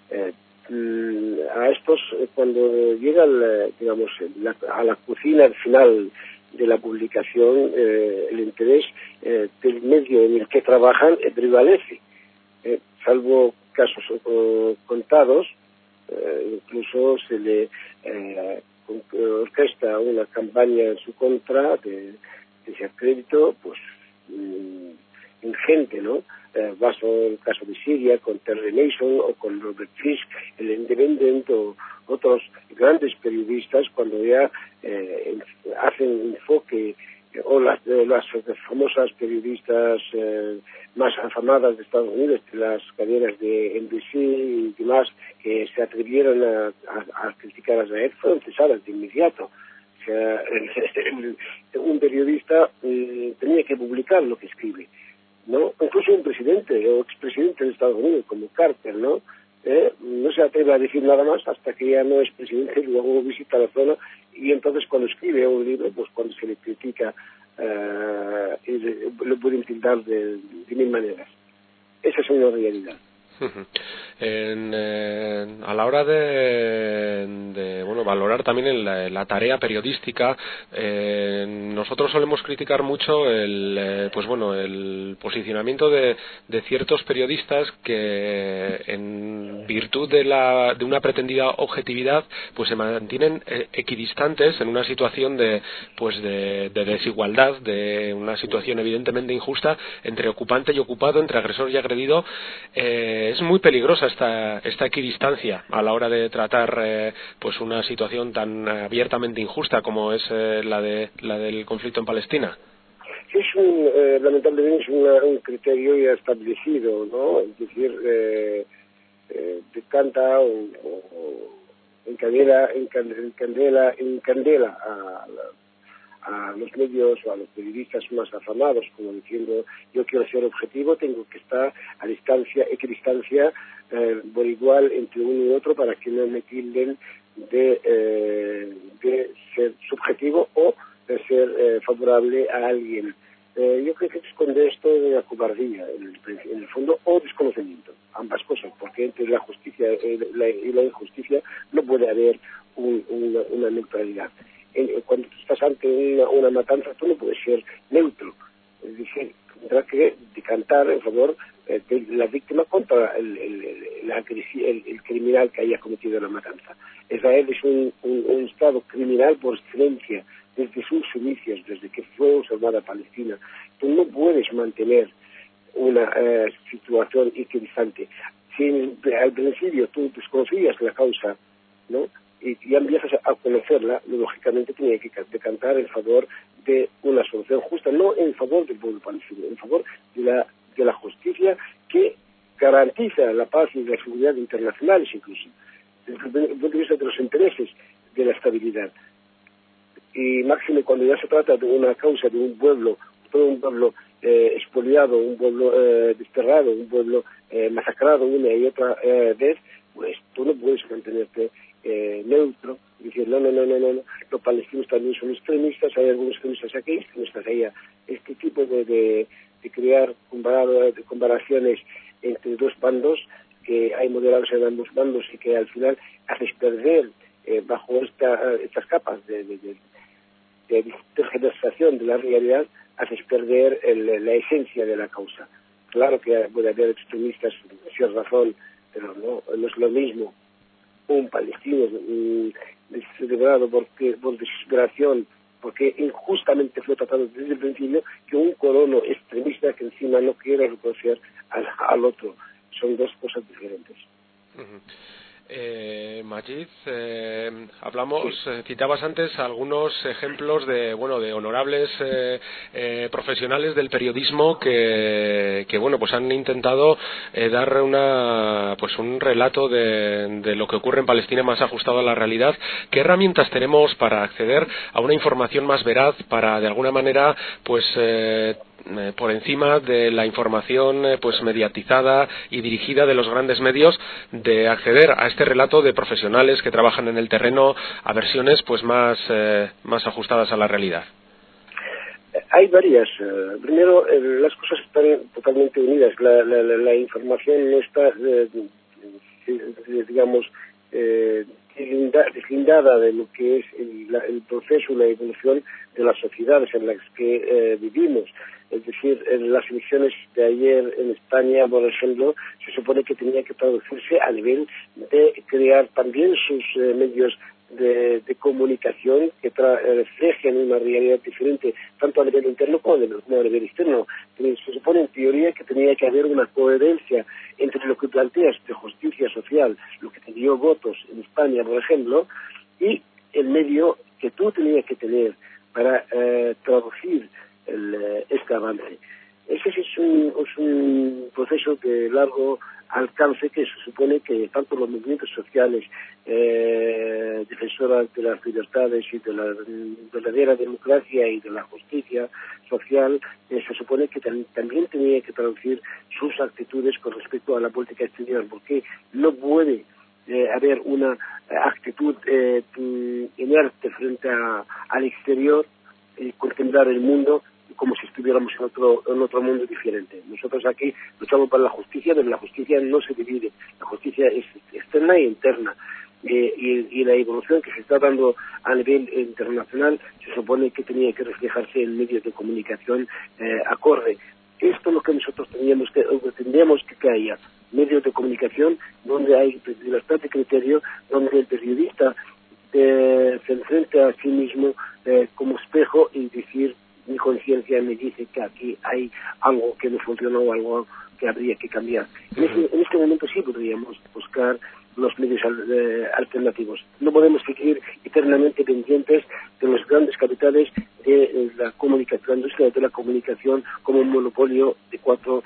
a estos, cuando llegan, a la cocina final de la publicación, el interés del medio en el que trabajan prevalece, salvo casos contados. Incluso se le orquesta una campaña en su contra de desacrédito, pues ingente, ¿no? Baso el caso de Siria con Terry Mason o con Robert Fisk, el Independent, o otros grandes periodistas, cuando ya hacen enfoque, o las famosas periodistas más afamadas de Estados Unidos, de las cadenas de NBC y demás, que se atrevieron a criticar a Israel, fueron cesadas de inmediato. Un periodista tenía que publicar lo que escribe, ¿no? Incluso un presidente o expresidente de Estados Unidos como Carter, ¿no? No se atreve a decir nada más hasta que ya no es presidente, luego visita la zona, y entonces cuando escribe un libro, pues cuando se le critica, lo pueden tildar de mil maneras. Esa es una realidad. A la hora de valorar también la tarea periodística, nosotros solemos criticar mucho el posicionamiento de ciertos periodistas que, en virtud de una pretendida objetividad, pues se mantienen equidistantes en una situación de desigualdad, de una situación evidentemente injusta entre ocupante y ocupado, entre agresor y agredido. Es muy peligrosa esta equidistancia a la hora de tratar pues una situación tan abiertamente injusta como es la del conflicto en Palestina. Sí, lamentablemente es un criterio ya establecido, ¿no? Es decir, decanta o encandela a los medios o a los periodistas más afamados, como diciendo: yo quiero ser objetivo, tengo que estar a equidistancia por igual entre uno y otro, para que no me tilden de ser subjetivo o de ser favorable a alguien. Yo creo que esconde esto de la cobardía, en el fondo, o desconocimiento, ambas cosas, porque entre la justicia y la injusticia no puede haber una neutralidad. Cuando tú estás ante una matanza, tú no puedes ser neutro, es decir, tendrás que decantar en favor de la víctima contra el criminal que haya cometido la matanza. Israel es un Estado criminal por excelencia, desde sus inicios, desde que fue observada Palestina. Tú no puedes mantener una situación equidistante. Si al principio tú desconocías la causa, ¿no?, y ya empiezas a conocerla, lógicamente tenía que decantar en favor de una solución justa, no en favor del pueblo palestino, en favor de la justicia que garantiza la paz y la seguridad internacionales, incluso desde el punto de vista de los intereses de la estabilidad. Y máximo cuando ya se trata de una causa de un pueblo, todo un pueblo expoliado, un pueblo desterrado, un pueblo masacrado una y otra vez, pues tú no puedes mantenerte neutro, diciendo no, los palestinos también son extremistas, hay algunos extremistas aquí, extremistas allá. Este tipo de crear comparaciones entre dos bandos, que hay moderados en ambos bandos y que al final haces perder bajo estas capas de tergiversación de la realidad, haces perder la esencia de la causa. Claro que puede haber extremistas, si es razón, pero no es lo mismo un palestino celebrado por desesperación, porque injustamente fue tratado desde el principio, que un colono extremista que encima no quiere reconocer al otro. Son dos cosas diferentes. Majid, citabas antes algunos ejemplos de honorables profesionales del periodismo que pues han intentado dar un relato de lo que ocurre en Palestina más ajustado a la realidad. ¿Qué herramientas tenemos para acceder a una información más veraz, para de alguna manera por encima de la información mediatizada y dirigida de los grandes medios, de acceder a este relato de profesionales que trabajan en el terreno, a versiones más ajustadas a la realidad? Hay varias. Primero, las cosas están totalmente unidas. La información no está, deslindada de lo que es el proceso, la evolución de las sociedades en las que vivimos. Es decir, en las elecciones de ayer en España, por ejemplo, se supone que tenía que traducirse a nivel de crear también sus medios de comunicación que reflejen una realidad diferente, tanto a nivel interno como a nivel externo. Se supone en teoría que tenía que haber una coherencia entre lo que planteas de justicia social, lo que te dio votos en España, por ejemplo, y el medio que tú tenías que tener para traducir este avance. Ese es un proceso de largo alcance que se supone que tanto los movimientos sociales defensoras de las libertades y de la verdadera democracia y de la justicia social se supone que también tenía que traducir sus actitudes con respecto a la política exterior, porque no puede haber una actitud inerte frente al exterior y contemplar el mundo como si estuviéramos en otro mundo diferente. Nosotros aquí luchamos por la justicia, pero la justicia no se divide. La justicia es externa e interna. Y la evolución que se está dando a nivel internacional se supone que tenía que reflejarse en medios de comunicación acorde. Esto es lo que nosotros tendríamos que haya. Medios de comunicación donde hay libertad de criterio, donde el periodista se enfrenta a sí mismo como espejo y decir: mi conciencia me dice que aquí hay algo que no funcionó o algo que habría que cambiar. En este momento sí podríamos buscar los medios alternativos. No podemos seguir eternamente pendientes de los grandes capitales de la comunicación, la industria de la comunicación, como un monopolio de 4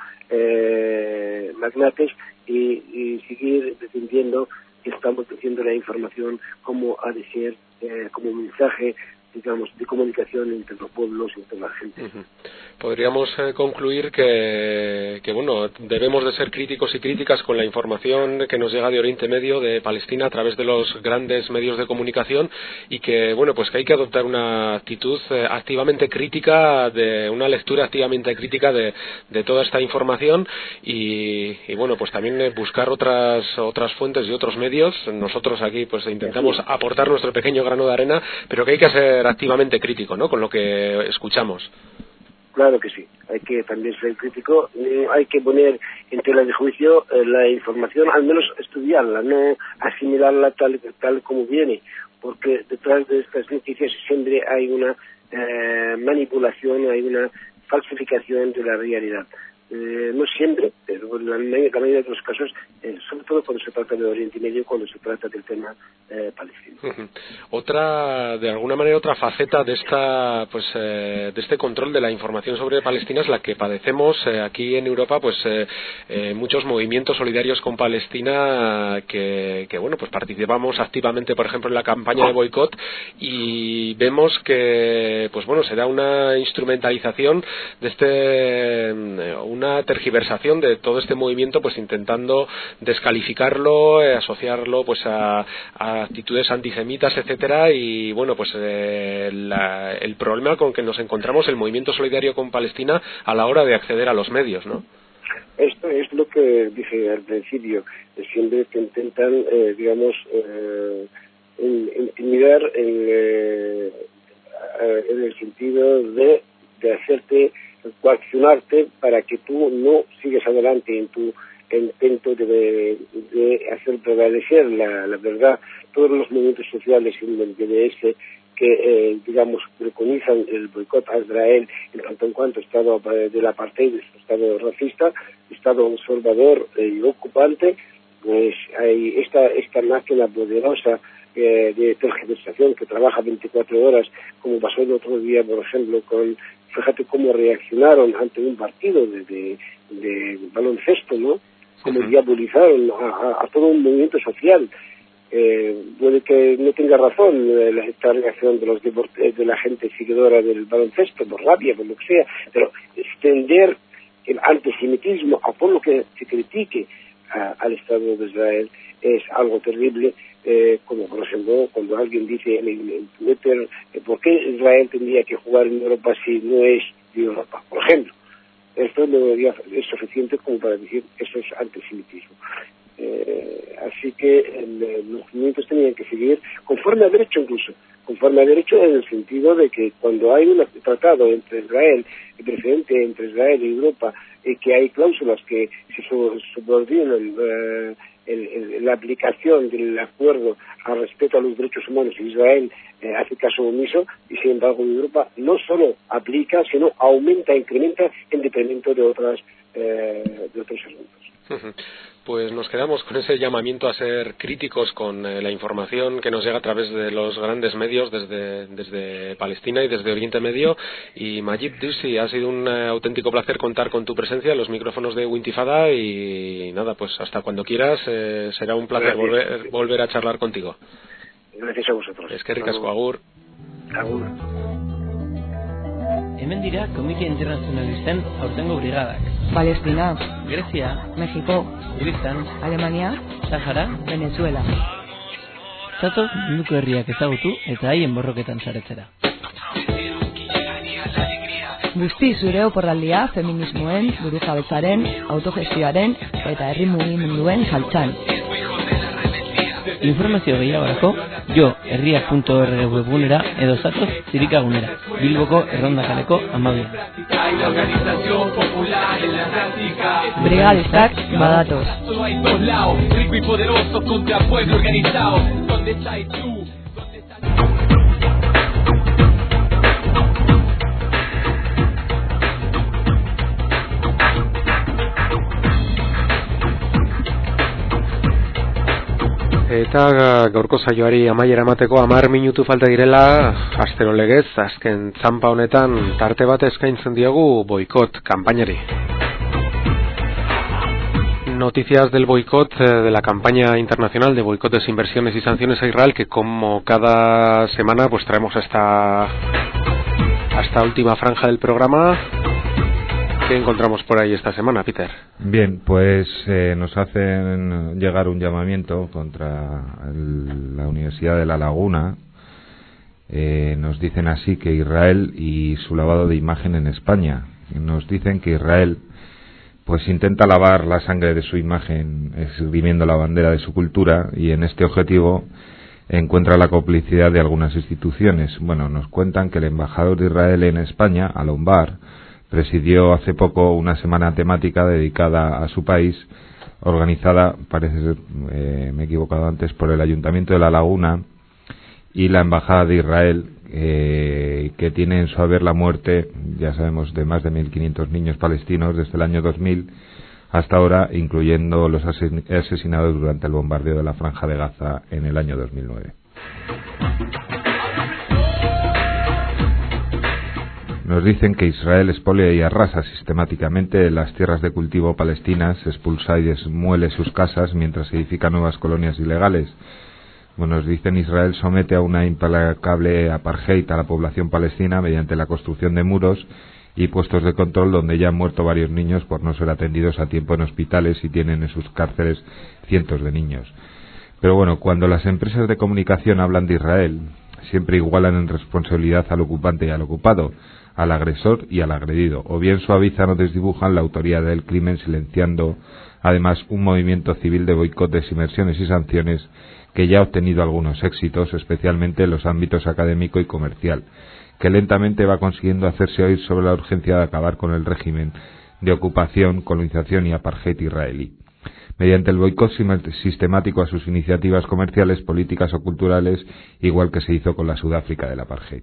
magnates y seguir defendiendo que estamos diciendo la información como ha de ser, como un mensaje digamos, de comunicación entre los pueblos y entre la gente. Podríamos concluir que bueno, debemos de ser críticos y críticas con la información que nos llega de Oriente Medio, de Palestina, a través de los grandes medios de comunicación, y que bueno, pues que hay que adoptar una actitud activamente crítica, de una lectura activamente crítica de toda esta información, y bueno, pues también buscar otras fuentes y otros medios. Nosotros aquí pues intentamos aportar nuestro pequeño grano de arena, pero que hay que ser activamente crítico, ¿no?, con lo que escuchamos. Claro que sí, hay que también ser crítico, hay que poner en tela de juicio la información, al menos estudiarla, no asimilarla tal como viene, porque detrás de estas noticias siempre hay una manipulación, hay una falsificación de la realidad. No siempre, pero en la mayoría de los casos, sobre todo cuando se trata de Oriente Medio, cuando se trata del tema palestino. De alguna manera, otra faceta de de este control de la información sobre Palestina es la que padecemos aquí en Europa, pues muchos movimientos solidarios con Palestina que bueno, pues participamos activamente, por ejemplo, en la campaña de boicot, y vemos que pues bueno, se da una instrumentalización de una tergiversación de todo este movimiento, pues intentando descalificarlo, asociarlo pues a actitudes antisemitas, etcétera, y bueno, pues el problema con que nos encontramos el movimiento solidario con Palestina a la hora de acceder a los medios, ¿no? Esto es lo que dije al principio, siempre que intentan, digamos, intimidar en el sentido de hacerte, coaccionarte para que tú no sigas adelante en tu intento de hacer prevalecer la verdad. Todos los movimientos sociales en el BDS que, digamos, preconizan el boicot a Israel en cuanto Estado del apartheid, Estado racista, Estado conservador y ocupante, pues hay esta máquina poderosa de tergiversación que trabaja 24 horas, como pasó el otro día, por ejemplo, fíjate cómo reaccionaron ante un partido de baloncesto, ¿no? Como diabolizaron a todo un movimiento social. Puede que no tenga razón esta reacción de la gente seguidora del baloncesto, por rabia, por lo que sea, pero extender el antisemitismo a todo lo que se critique al Estado de Israel es algo terrible, como por ejemplo cuando alguien dice en Twitter ¿por qué Israel tendría que jugar en Europa si no es de Europa? Por ejemplo, esto es suficiente como para decir que eso es antisemitismo. Así que los movimientos tenían que seguir conforme a derecho, incluso conforme a derecho, en el sentido de que cuando hay un tratado entre Israel, el precedente entre Israel y Europa, que hay cláusulas que se subordinan la aplicación del acuerdo al respeto a los derechos humanos, y Israel hace caso omiso, y sin embargo Europa no solo aplica, sino aumenta, incrementa en detrimento de otros asuntos. Pues nos quedamos con ese llamamiento a ser críticos con la información que nos llega a través de los grandes medios desde Palestina y desde Oriente Medio. Y Majid Dusi, ha sido un auténtico placer contar con tu presencia en los micrófonos de Wintifada, y nada, pues hasta cuando quieras, será un placer volver a charlar contigo. Gracias a vosotros. Eskerrik asko, agur. Agur. Hemen dira Komite Internazionalisten aurtengo brigadak. Palestina, Grecia, México, Kirguistán, Alemania, Sahara, Venezuela. Zatoz munduko herriak ezagutu eta haien borroketan saretzera. Guzti zure oporraldia feminismoen, burujabetzaren, autogestioaren eta herri mugimenduen saltzan. Informazio gehiagorako, herriak.org webgunera edo zatoz zirikagunera, Bilboko Errondakaleko 12. Brigadistak badatoz. Rico y poderoso contra pueblo organizado. ¿Dónde estás tú? Eta gaurko saioari amaiera emateko 10 minutu falta direla, astero legez, azken txanpa honetan tarte bat eskaintzen diogu boikot kanpainari. Noticias del boicot, de la campaña internacional de boicot, desinversiones y sanciones a Israel, que como cada semana pues traemos a esta última franja del programa. ¿Qué encontramos por ahí esta semana, Peter? Bien, pues nos hacen llegar un llamamiento contra la Universidad de La Laguna. Nos dicen así que Israel y su lavado de imagen en España. Nos dicen que Israel pues intenta lavar la sangre de su imagen esgrimiendo la bandera de su cultura, y en este objetivo encuentra la complicidad de algunas instituciones. Bueno, nos cuentan que el embajador de Israel en España, Alon Bar, presidió hace poco una semana temática dedicada a su país, organizada, parece ser, me he equivocado antes, por el Ayuntamiento de La Laguna y la Embajada de Israel, que tiene en su haber la muerte, ya sabemos, de más de 1.500 niños palestinos desde el año 2000 hasta ahora, incluyendo los asesinados durante el bombardeo de la Franja de Gaza en el año 2009. Nos dicen que Israel expolia y arrasa sistemáticamente las tierras de cultivo palestinas, expulsa y desmuele sus casas mientras edifica nuevas colonias ilegales. Bueno, nos dicen Israel somete a una implacable apartheid a la población palestina mediante la construcción de muros y puestos de control donde ya han muerto varios niños por no ser atendidos a tiempo en hospitales y tienen en sus cárceles cientos de niños. Pero bueno, cuando las empresas de comunicación hablan de Israel, siempre igualan en responsabilidad al ocupante y al ocupado, al agresor y al agredido, o bien suavizan o desdibujan la autoría del crimen, silenciando además un movimiento civil de boicot, desinversiones y sanciones que ya ha obtenido algunos éxitos, especialmente en los ámbitos académico y comercial, que lentamente va consiguiendo hacerse oír sobre la urgencia de acabar con el régimen de ocupación, colonización y apartheid israelí, mediante el boicot sistemático a sus iniciativas comerciales, políticas o culturales, igual que se hizo con la Sudáfrica del apartheid.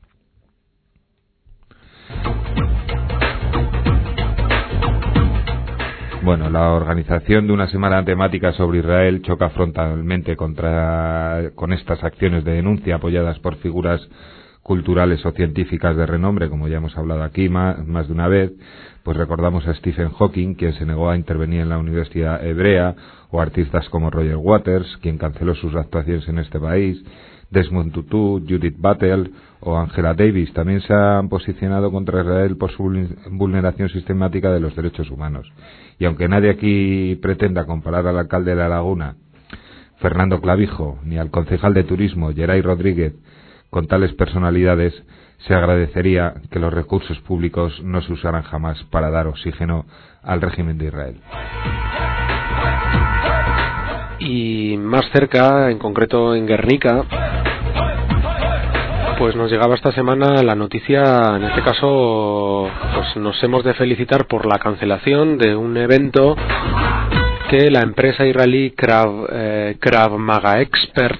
Bueno, la organización de una semana temática sobre Israel choca frontalmente con estas acciones de denuncia apoyadas por figuras culturales o científicas de renombre, como ya hemos hablado aquí más de una vez. Pues recordamos a Stephen Hawking, quien se negó a intervenir en la Universidad Hebrea, o artistas como Roger Waters, quien canceló sus actuaciones en este país, Desmond Tutu, Judith Butler o Angela Davis. También se han posicionado contra Israel por su vulneración sistemática de los derechos humanos. Y aunque nadie aquí pretenda comparar al alcalde de La Laguna, Fernando Clavijo, ni al concejal de turismo, Geray Rodríguez, con tales personalidades, se agradecería que los recursos públicos no se usaran jamás para dar oxígeno al régimen de Israel. Y más cerca, en concreto en Guernica, pues nos llegaba esta semana la noticia, en este caso pues nos hemos de felicitar por la cancelación de un evento que la empresa israelí Krav Maga Expert,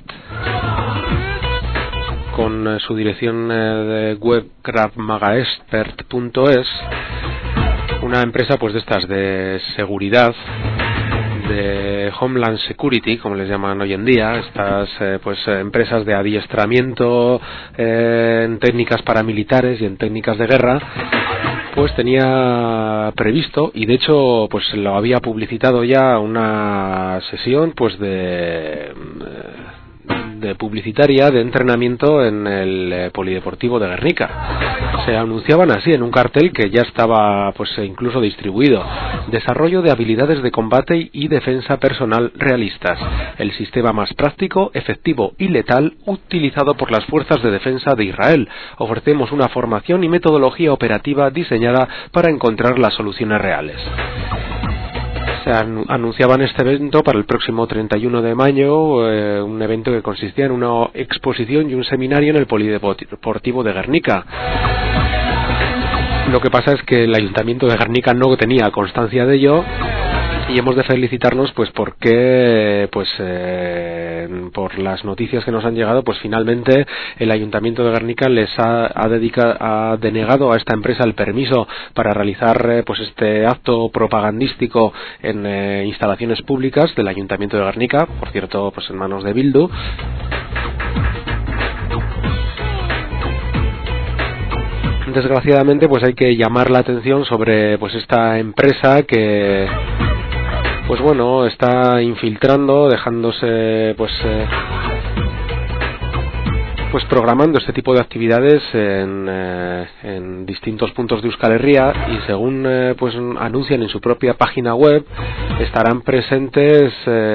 con su dirección de web kravmagaexpert.es, una empresa pues de estas de seguridad, de Homeland Security, como les llaman hoy en día, estas empresas de adiestramiento en técnicas paramilitares y en técnicas de guerra, pues tenía previsto, y de hecho pues lo había publicitado ya, una sesión pues de publicitaria de entrenamiento en el Polideportivo de Guernica. Se anunciaban así en un cartel que ya estaba pues incluso distribuido: desarrollo de habilidades de combate y defensa personal realistas, el sistema más práctico, efectivo y letal utilizado por las fuerzas de defensa de Israel. Ofrecemos una formación y metodología operativa diseñada para encontrar las soluciones reales. Se anunciaban este evento para el próximo 31 de mayo, un evento que consistía en una exposición y un seminario en el Polideportivo de Guernica. Lo que pasa es que el Ayuntamiento de Guernica no tenía constancia de ello, y hemos de felicitarnos pues porque por las noticias que nos han llegado, pues finalmente el Ayuntamiento de Guernica les ha denegado a esta empresa el permiso para realizar pues este acto propagandístico en instalaciones públicas del Ayuntamiento de Guernica, por cierto pues en manos de Bildu. Desgraciadamente pues hay que llamar la atención sobre pues esta empresa que pues bueno, está infiltrando, dejándose pues programando este tipo de actividades en distintos puntos de Euskal Herria, y según pues anuncian en su propia página web, estarán presentes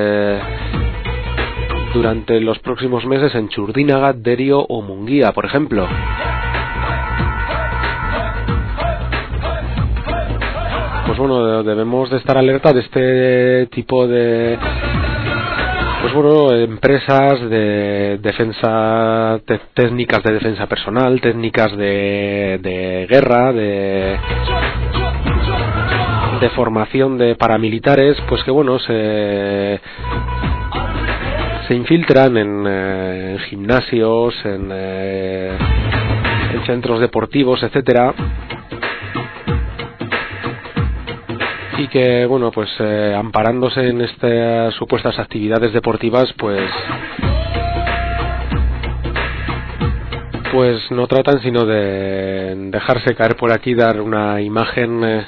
durante los próximos meses en Txurdinaga, Derio o Munguía, por ejemplo. Pues bueno, debemos de estar alerta de este tipo de empresas de defensa, técnicas de defensa personal, técnicas de guerra, de formación de paramilitares, pues que bueno, se infiltran en gimnasios, en centros deportivos, etcétera. Y que bueno, pues amparándose en estas supuestas actividades deportivas, pues no tratan sino de dejarse caer por aquí, dar una imagen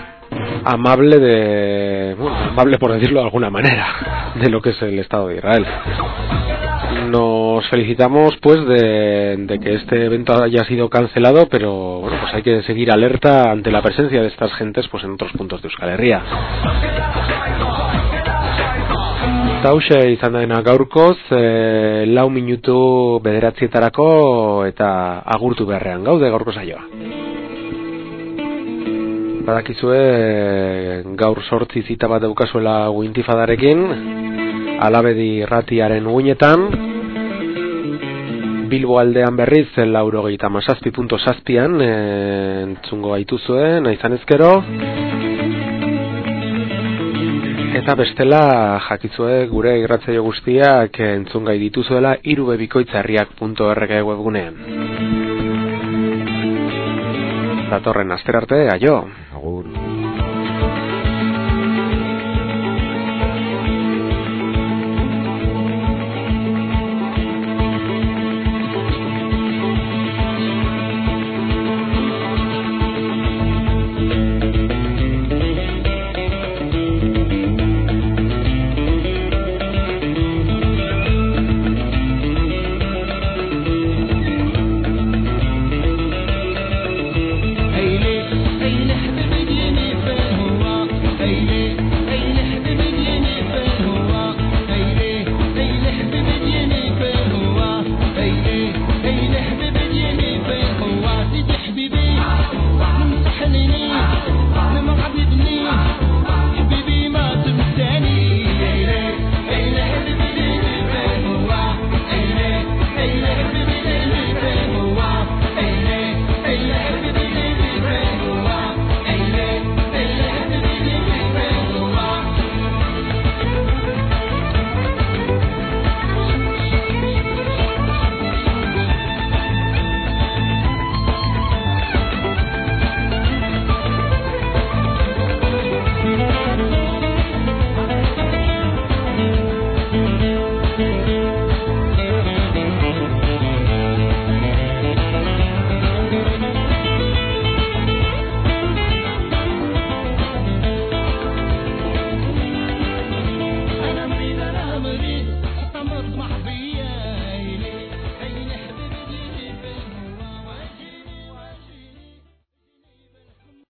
amable amable por decirlo de alguna manera, de lo que es el Estado de Israel. Nos felicitamos pues de que este evento haya sido cancelado, pero bueno, pues hay que seguir alerta ante la presencia de estas gentes pues en otros puntos de Euskal Herria. Tauxe izan dena gaurkoz, 4 minutu 9 eta agurtu beharrean gaude gaurko saioa. Badakizue gaur 8 zita bat daukazuela Wintifadarekin, Alabedi irratiaren uinetan, Bilbo aldean berriz 97.7an entzungo gaituzue naizan ezkero, eta bestela jakizue gure irratsaio guztiak entzun gai dituzuela irubebikoitzherriak.org webgunean. Datorren asterarte, aio. Agur.